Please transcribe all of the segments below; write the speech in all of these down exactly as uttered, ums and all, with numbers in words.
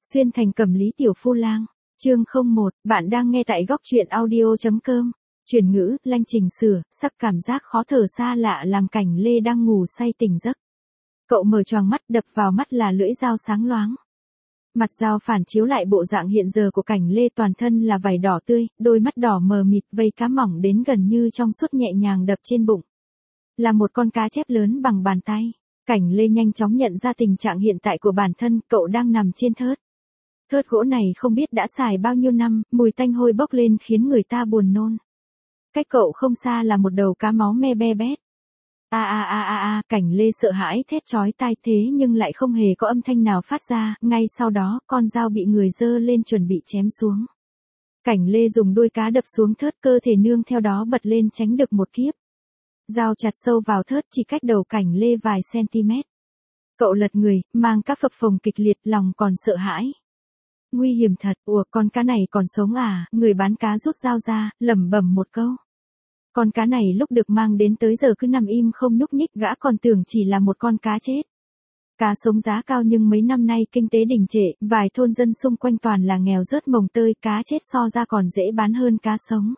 Xuyên thành Cẩm Lý tiểu phu lang. Chương không một, bạn đang nghe tại góc truyện audio.com. Chuyển ngữ, lanh chỉnh sửa, sắc cảm giác khó thở xa lạ làm Cảnh Lê đang ngủ say tỉnh giấc. Cậu mở choàng mắt, đập vào mắt là lưỡi dao sáng loáng. Mặt dao phản chiếu lại bộ dạng hiện giờ của Cảnh Lê, toàn thân là vảy đỏ tươi, đôi mắt đỏ mờ mịt, vây cá mỏng đến gần như trong suốt nhẹ nhàng đập trên bụng. Là một con cá chép lớn bằng bàn tay. Cảnh Lê nhanh chóng nhận ra tình trạng hiện tại của bản thân, cậu đang nằm trên thớt. Thớt gỗ này không biết đã xài bao nhiêu năm, mùi tanh hôi bốc lên khiến người ta buồn nôn. Cách cậu không xa là một đầu cá máu me be bét. A a a a a, Cảnh Lê sợ hãi thét chói tai, thế nhưng lại không hề có âm thanh nào phát ra, ngay sau đó, con dao bị người giơ lên chuẩn bị chém xuống. Cảnh Lê dùng đuôi cá đập xuống thớt, cơ thể nương theo đó bật lên tránh được một kiếp. Dao chặt sâu vào thớt chỉ cách đầu Cảnh Lê vài cm. Cậu lật người, mang các phập phồng kịch liệt, lòng còn sợ hãi. Nguy hiểm thật, ủa con cá này còn sống à, người bán cá rút dao ra, lẩm bẩm một câu. Con cá này lúc được mang đến tới giờ cứ nằm im không nhúc nhích, gã còn tưởng chỉ là một con cá chết. Cá sống giá cao nhưng mấy năm nay kinh tế đình trệ, vài thôn dân xung quanh toàn là nghèo rớt mồng tơi, cá chết so ra còn dễ bán hơn cá sống.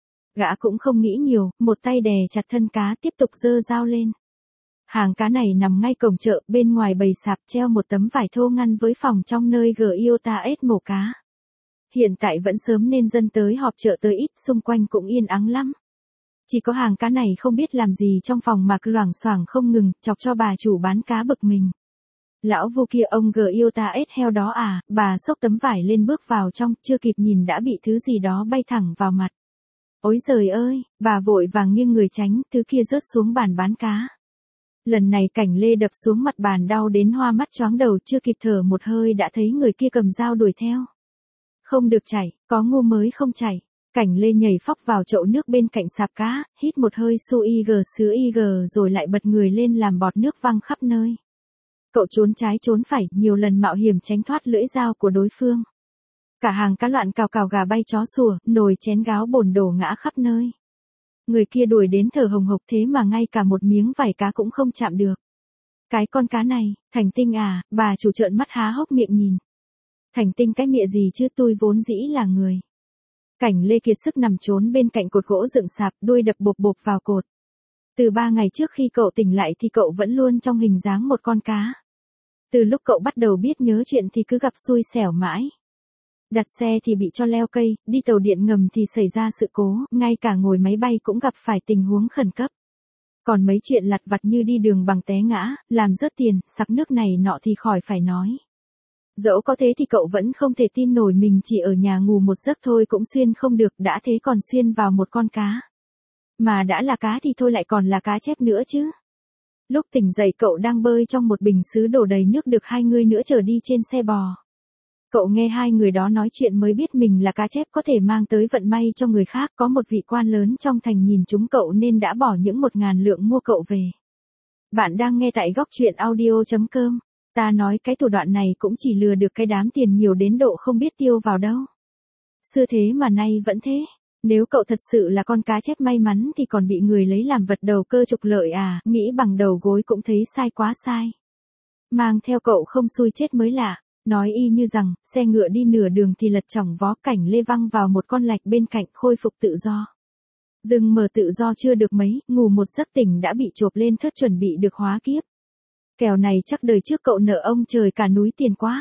Gã cũng không nghĩ nhiều, một tay đè chặt thân cá, tiếp tục giơ dao lên. Hàng cá này nằm ngay cổng chợ, bên ngoài bầy sạp treo một tấm vải thô ngăn với phòng trong nơi Giota ét mổ cá. Hiện tại vẫn sớm nên dân tới họp chợ tới ít, xung quanh cũng yên ắng lắm. Chỉ có hàng cá này không biết làm gì trong phòng mà cứ loảng xoảng không ngừng, chọc cho bà chủ bán cá bực mình. Lão vô kia, ông Giota ét heo đó à, bà xốc tấm vải lên bước vào trong, chưa kịp nhìn đã bị thứ gì đó bay thẳng vào mặt. Ôi giời ơi, bà vội vàng nghiêng người tránh, thứ kia rớt xuống bàn bán cá. Lần này Cảnh Lê đập xuống mặt bàn đau đến hoa mắt choáng đầu, chưa kịp thở một hơi đã thấy người kia cầm dao đuổi theo. Không được chảy, có ngu mới không chảy. Cảnh Lê nhảy phóc vào chậu nước bên cạnh sạp cá, hít một hơi su ig sứ ig rồi lại bật người lên làm bọt nước văng khắp nơi. Cậu trốn trái trốn phải, nhiều lần mạo hiểm tránh thoát lưỡi dao của đối phương. Cả hàng cá loạn cào cào, gà bay chó sủa, nồi chén gáo bồn đổ ngã khắp nơi. Người kia đuổi đến thở hồng hộc, thế mà ngay cả một miếng vảy cá cũng không chạm được. Cái con cá này, Thành Tinh à, bà chủ trợn mắt há hốc miệng nhìn. Thành Tinh cái mẹ gì chứ, tôi vốn dĩ là người. Cảnh Lê kiệt sức nằm trốn bên cạnh cột gỗ dựng sạp, đuôi đập bộp bộp vào cột. Từ ba ngày trước khi cậu tỉnh lại thì cậu vẫn luôn trong hình dáng một con cá. Từ lúc cậu bắt đầu biết nhớ chuyện thì cứ gặp xui xẻo mãi. Đặt xe thì bị cho leo cây, đi tàu điện ngầm thì xảy ra sự cố, ngay cả ngồi máy bay cũng gặp phải tình huống khẩn cấp. Còn mấy chuyện lặt vặt như đi đường bằng té ngã, làm rớt tiền, sặc nước này nọ thì khỏi phải nói. Dẫu có thế thì cậu vẫn không thể tin nổi mình chỉ ở nhà ngủ một giấc thôi cũng xuyên không được, đã thế còn xuyên vào một con cá. Mà đã là cá thì thôi lại còn là cá chép nữa chứ. Lúc tỉnh dậy cậu đang bơi trong một bình sứ đổ đầy nước được hai người nữa chở đi trên xe bò. Cậu nghe hai người đó nói chuyện mới biết mình là cá chép có thể mang tới vận may cho người khác, có một vị quan lớn trong thành nhìn chúng cậu nên đã bỏ những một ngàn lượng mua cậu về. Bạn đang nghe tại góc truyện audio.com. Ta nói cái thủ đoạn này cũng chỉ lừa được cái đám tiền nhiều đến độ không biết tiêu vào đâu. Xưa thế mà nay vẫn thế. Nếu cậu thật sự là con cá chép may mắn thì còn bị người lấy làm vật đầu cơ trục lợi à, nghĩ bằng đầu gối cũng thấy sai quá sai. Mang theo cậu không xui chết mới lạ. Nói y như rằng, xe ngựa đi nửa đường thì lật chỏng vó, Cảnh Lê văng vào một con lạch bên cạnh, khôi phục tự do. Dừng mở tự do chưa được mấy, ngủ một giấc tỉnh đã bị chộp lên thớt chuẩn bị được hóa kiếp. Kèo này chắc đời trước cậu nợ ông trời cả núi tiền quá.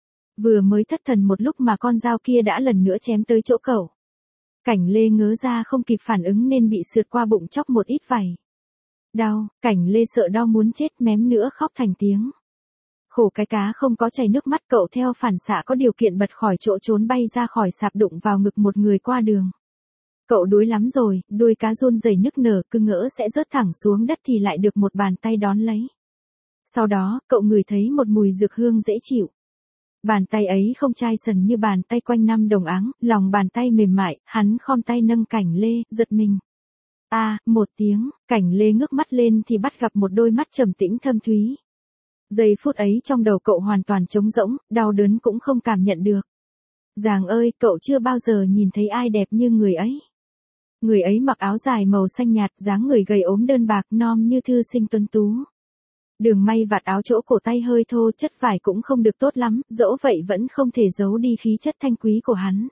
Vừa mới thất thần một lúc mà con dao kia đã lần nữa chém tới chỗ cậu. Cảnh Lê ngớ ra không kịp phản ứng nên bị sượt qua bụng chóc một ít vảy. Đau, Cảnh Lê sợ đau muốn chết, mém nữa khóc thành tiếng. Khổ cái cá không có chảy nước mắt, cậu theo phản xạ có điều kiện bật khỏi chỗ trốn bay ra khỏi sạp đụng vào ngực một người qua đường. Cậu đuối lắm rồi, đuôi cá run rẩy nức nở, cứ ngỡ sẽ rớt thẳng xuống đất thì lại được một bàn tay đón lấy. Sau đó, cậu ngửi thấy một mùi dược hương dễ chịu. Bàn tay ấy không chai sần như bàn tay quanh năm đồng áng, lòng bàn tay mềm mại, hắn khom tay nâng Cảnh Lê, giật mình. A, à, một tiếng, Cảnh Lê ngước mắt lên thì bắt gặp một đôi mắt trầm tĩnh thâm thúy. Giây phút ấy trong đầu cậu hoàn toàn trống rỗng, đau đớn cũng không cảm nhận được. Giàng ơi, cậu chưa bao giờ nhìn thấy ai đẹp như người ấy. Người ấy mặc áo dài màu xanh nhạt, dáng người gầy ốm đơn bạc, non như thư sinh tuấn tú. Đường may vạt áo chỗ cổ tay hơi thô, chất vải cũng không được tốt lắm, dẫu vậy vẫn không thể giấu đi khí chất thanh quý của hắn.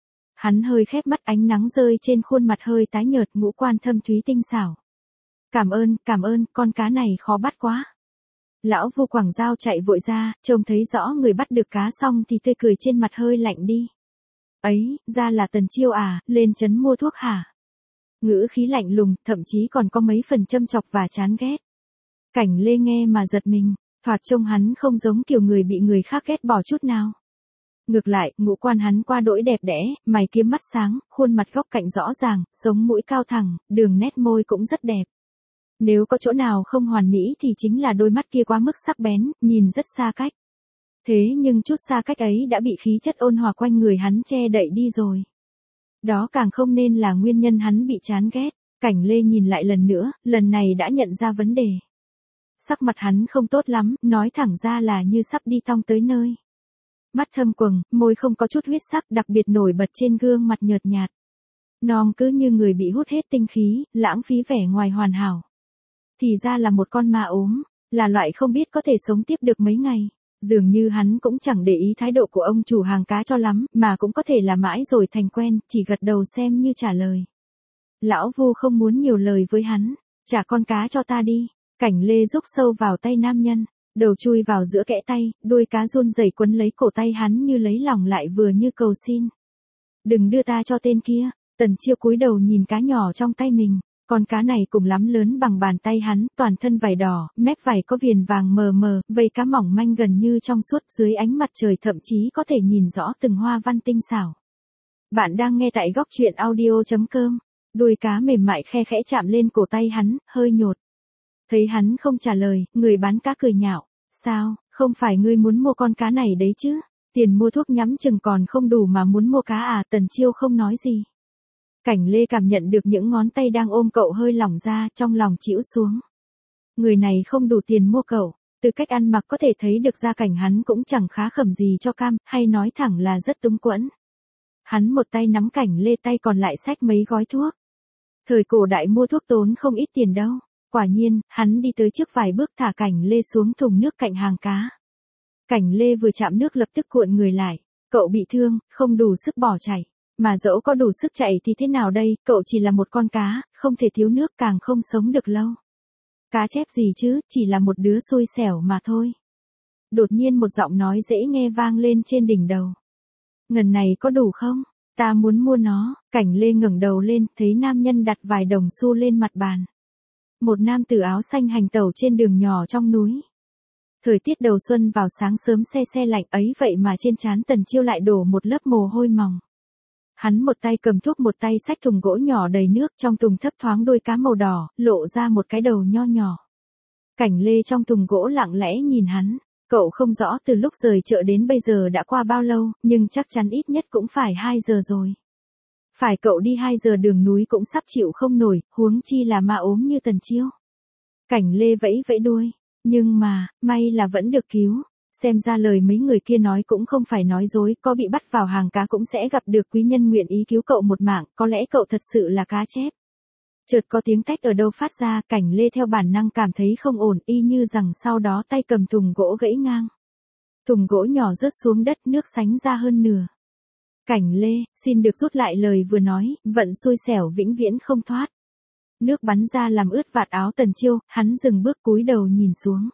Hắn hơi khép mắt, ánh nắng rơi trên khuôn mặt hơi tái nhợt, ngũ quan thâm thúy tinh xảo. Cảm ơn, cảm ơn, con cá này khó bắt quá. Lão Vu quẳng dao chạy vội ra, trông thấy rõ người bắt được cá xong thì tươi cười trên mặt hơi lạnh đi. Ấy, ra là Tần Chiêu à, lên trấn mua thuốc hả? Ngữ khí lạnh lùng, thậm chí còn có mấy phần châm chọc và chán ghét. Cảnh Lê nghe mà giật mình, thoạt trông hắn không giống kiểu người bị người khác ghét bỏ chút nào. Ngược lại, ngũ quan hắn qua đỗi đẹp đẽ, mày kiếm mắt sáng, khuôn mặt góc cạnh rõ ràng, sống mũi cao thẳng, đường nét môi cũng rất đẹp. Nếu có chỗ nào không hoàn mỹ thì chính là đôi mắt kia quá mức sắc bén, nhìn rất xa cách. Thế nhưng chút xa cách ấy đã bị khí chất ôn hòa quanh người hắn che đậy đi rồi. Đó càng không nên là nguyên nhân hắn bị chán ghét. Cảnh Lê nhìn lại lần nữa, lần này đã nhận ra vấn đề. Sắc mặt hắn không tốt lắm, nói thẳng ra là như sắp đi tong tới nơi. Mắt thâm quầng, môi không có chút huyết sắc, đặc biệt nổi bật trên gương mặt nhợt nhạt. Non cứ như người bị hút hết tinh khí, lãng phí vẻ ngoài hoàn hảo. Thì ra là một con ma ốm, là loại không biết có thể sống tiếp được mấy ngày. Dường như hắn cũng chẳng để ý thái độ của ông chủ hàng cá cho lắm, mà cũng có thể là mãi rồi thành quen, chỉ gật đầu xem như trả lời. Lão Vu không muốn nhiều lời với hắn, trả con cá cho ta đi. Cảnh Lê rúc sâu vào tay nam nhân, đầu chui vào giữa kẽ tay, đuôi cá run rẩy quấn lấy cổ tay hắn như lấy lòng lại vừa như cầu xin. Đừng đưa ta cho tên kia. Tần Chiêu cúi đầu nhìn cá nhỏ trong tay mình. Con cá này cùng lắm lớn bằng bàn tay hắn, toàn thân vảy đỏ, mép vảy có viền vàng mờ mờ, vây cá mỏng manh gần như trong suốt, dưới ánh mặt trời thậm chí có thể nhìn rõ từng hoa văn tinh xảo. Bạn đang nghe tại góc truyện audio chấm com. Đuôi cá mềm mại khe khẽ chạm lên cổ tay hắn, hơi nhột. Thấy hắn không trả lời, người bán cá cười nhạo. Sao, không phải ngươi muốn mua con cá này đấy chứ? Tiền mua thuốc nhắm chừng còn không đủ mà muốn mua cá à? Tần Chiêu không nói gì. Cảnh Lê cảm nhận được những ngón tay đang ôm cậu hơi lỏng ra, trong lòng chĩu xuống. Người này không đủ tiền mua cậu, từ cách ăn mặc có thể thấy được gia cảnh hắn cũng chẳng khá khẩm gì cho cam, hay nói thẳng là rất túng quẫn. Hắn một tay nắm Cảnh Lê, tay còn lại xách mấy gói thuốc. Thời cổ đại mua thuốc tốn không ít tiền đâu. Quả nhiên, hắn đi tới trước vài bước thả Cảnh Lê xuống thùng nước cạnh hàng cá. Cảnh Lê vừa chạm nước lập tức cuộn người lại. Cậu bị thương, không đủ sức bỏ chạy. Mà dẫu có đủ sức chạy thì thế nào đây, cậu chỉ là một con cá, không thể thiếu nước, càng không sống được lâu. Cá chép gì chứ, chỉ là một đứa xui xẻo mà thôi. Đột nhiên một giọng nói dễ nghe vang lên trên đỉnh đầu. Ngần này có đủ không? Ta muốn mua nó. Cảnh Lê ngẩng đầu lên, thấy nam nhân đặt vài đồng xu lên mặt bàn. Một nam tử áo xanh hành tẩu trên đường nhỏ trong núi. Thời tiết đầu xuân vào sáng sớm se se lạnh ấy, vậy mà trên trán Tần Chiêu lại đổ một lớp mồ hôi mỏng. Hắn một tay cầm thuốc, một tay xách thùng gỗ nhỏ đầy nước, trong thùng thấp thoáng đuôi cá màu đỏ, lộ ra một cái đầu nho nhỏ. Cảnh Lê trong thùng gỗ lặng lẽ nhìn hắn, cậu không rõ từ lúc rời chợ đến bây giờ đã qua bao lâu, nhưng chắc chắn ít nhất cũng phải hai giờ rồi. Phải cậu đi hai giờ đường núi cũng sắp chịu không nổi, huống chi là ma ốm như Tần Chiêu. Cảnh Lê vẫy vẫy đuôi, nhưng mà, may là vẫn được cứu. Xem ra lời mấy người kia nói cũng không phải nói dối, có bị bắt vào hàng cá cũng sẽ gặp được quý nhân nguyện ý cứu cậu một mạng, có lẽ cậu thật sự là cá chép. Chợt có tiếng tách ở đâu phát ra, Cảnh Lê theo bản năng cảm thấy không ổn, y như rằng sau đó tay cầm thùng gỗ gãy ngang. Thùng gỗ nhỏ rớt xuống đất, nước sánh ra hơn nửa. Cảnh Lê, xin được rút lại lời vừa nói, vận xui xẻo vĩnh viễn không thoát. Nước bắn ra làm ướt vạt áo Tần Chiêu, hắn dừng bước cúi đầu nhìn xuống.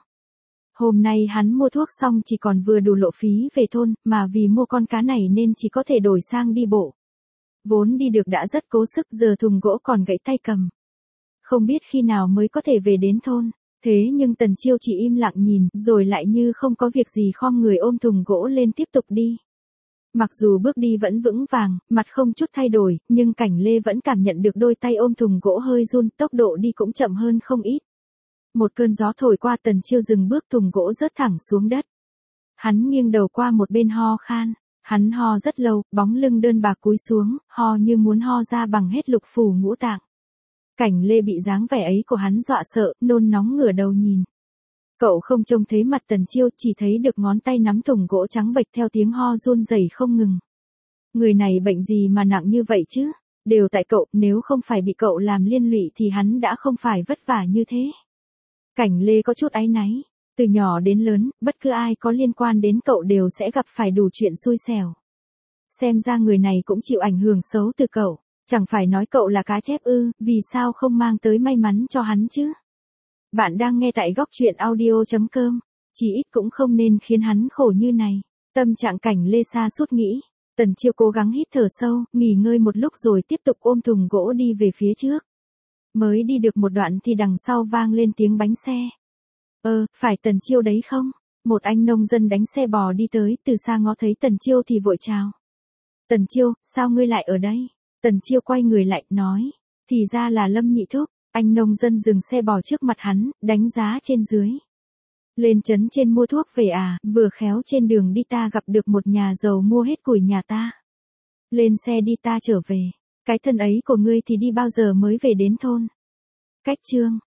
Hôm nay hắn mua thuốc xong chỉ còn vừa đủ lộ phí về thôn, mà vì mua con cá này nên chỉ có thể đổi sang đi bộ. Vốn đi được đã rất cố sức, giờ thùng gỗ còn gãy tay cầm. Không biết khi nào mới có thể về đến thôn, thế nhưng Tần Chiêu chỉ im lặng nhìn, rồi lại như không có việc gì khom người ôm thùng gỗ lên tiếp tục đi. Mặc dù bước đi vẫn vững vàng, mặt không chút thay đổi, nhưng Cảnh Lê vẫn cảm nhận được đôi tay ôm thùng gỗ hơi run, tốc độ đi cũng chậm hơn không ít. Một cơn gió thổi qua, Tần Chiêu dừng bước, thùng gỗ rớt thẳng xuống đất. Hắn nghiêng đầu qua một bên ho khan, hắn ho rất lâu, bóng lưng đơn bạc cúi xuống, ho như muốn ho ra bằng hết lục phủ ngũ tạng. Cảnh Lê bị dáng vẻ ấy của hắn dọa sợ, nôn nóng ngửa đầu nhìn. Cậu không trông thấy mặt Tần Chiêu, chỉ thấy được ngón tay nắm thùng gỗ trắng bệch theo tiếng ho run rẩy không ngừng. Người này bệnh gì mà nặng như vậy chứ? Đều tại cậu, nếu không phải bị cậu làm liên lụy thì hắn đã không phải vất vả như thế. Cảnh Lê có chút áy náy. Từ nhỏ đến lớn, bất cứ ai có liên quan đến cậu đều sẽ gặp phải đủ chuyện xui xẻo. Xem ra người này cũng chịu ảnh hưởng xấu từ cậu. Chẳng phải nói cậu là cá chép ư, vì sao không mang tới may mắn cho hắn chứ? Bạn đang nghe tại góc truyện audio.com. Chỉ ít cũng không nên khiến hắn khổ như này. Tâm trạng Cảnh Lê sa sút nghĩ. Tần Chiêu cố gắng hít thở sâu, nghỉ ngơi một lúc rồi tiếp tục ôm thùng gỗ đi về phía trước. Mới đi được một đoạn thì đằng sau vang lên tiếng bánh xe. Ờ, phải Tần Chiêu đấy không? Một anh nông dân đánh xe bò đi tới, từ xa ngó thấy Tần Chiêu thì vội chào. Tần Chiêu, sao ngươi lại ở đây? Tần Chiêu quay người lại, nói. Thì ra là Lâm Nhị Thúc. Anh nông dân dừng xe bò trước mặt hắn, đánh giá trên dưới. Lên trấn trên mua thuốc về à, vừa khéo trên đường đi ta gặp được một nhà giàu mua hết củi nhà ta. Lên xe đi ta trở về. Cái thân ấy của ngươi thì đi bao giờ mới về đến thôn? Cách chương.